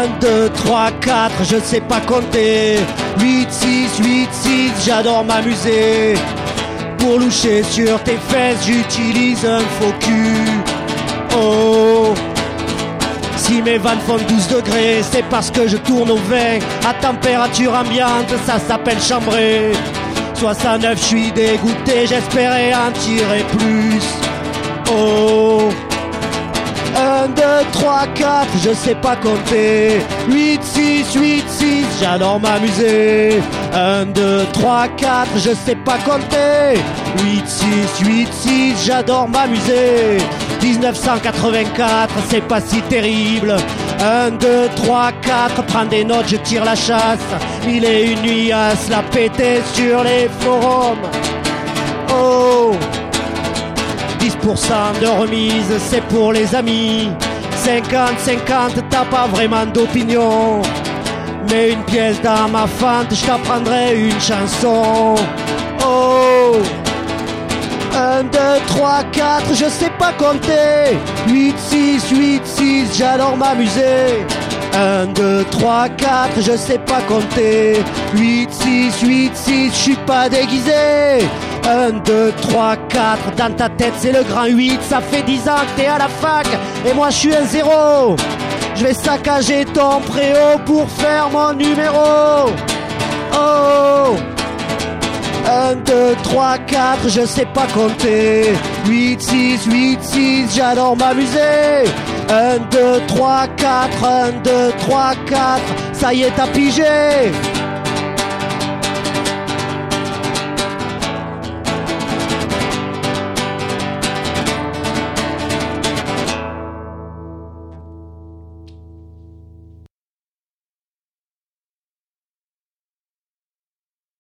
1, 2, 3, 4, je sais pas compter. 8, 6, j'adore m'amuser. Pour loucher sur tes fesses, j'utilise un faux cul. Oh, si mes vannes font 12 degrés, c'est parce que je tourne au 20. À température ambiante, ça s'appelle chambrer. 69, je suis dégoûté, j'espérais en tirer plus. Oh, 1, 2, 3, 4, je sais pas compter. 8, 6, j'adore m'amuser. 1, 2, 3, 4, je sais pas compter. 8, 6, j'adore m'amuser. 1984, c'est pas si terrible. 1, 2, 3, 4, prends des notes, je tire la chasse. 1001 nuits à se la péter sur les forums. Oh, 10% de remise, c'est pour les amis. 50, t'as pas vraiment d'opinion. Mets une pièce dans ma fente, je t'apprendrai une chanson. Oh, 1, 2, 3, 4, je sais pas compter. 8, 6, j'adore m'amuser. 1, 2, 3, 4, je sais pas compter. 8, 6, je suis pas déguisé. 1, 2, 3, 4, dans ta tête c'est le grand 8. Ça fait 10 ans que t'es à la fac et moi je suis un 0. Je vais saccager ton préau pour faire mon numéro. Oh, 1, 2, 3, 4, je sais pas compter. 8, 6, j'adore m'amuser. 1, 2, 3, 4, 1, 2, 3, 4, ça y est t'as pigé.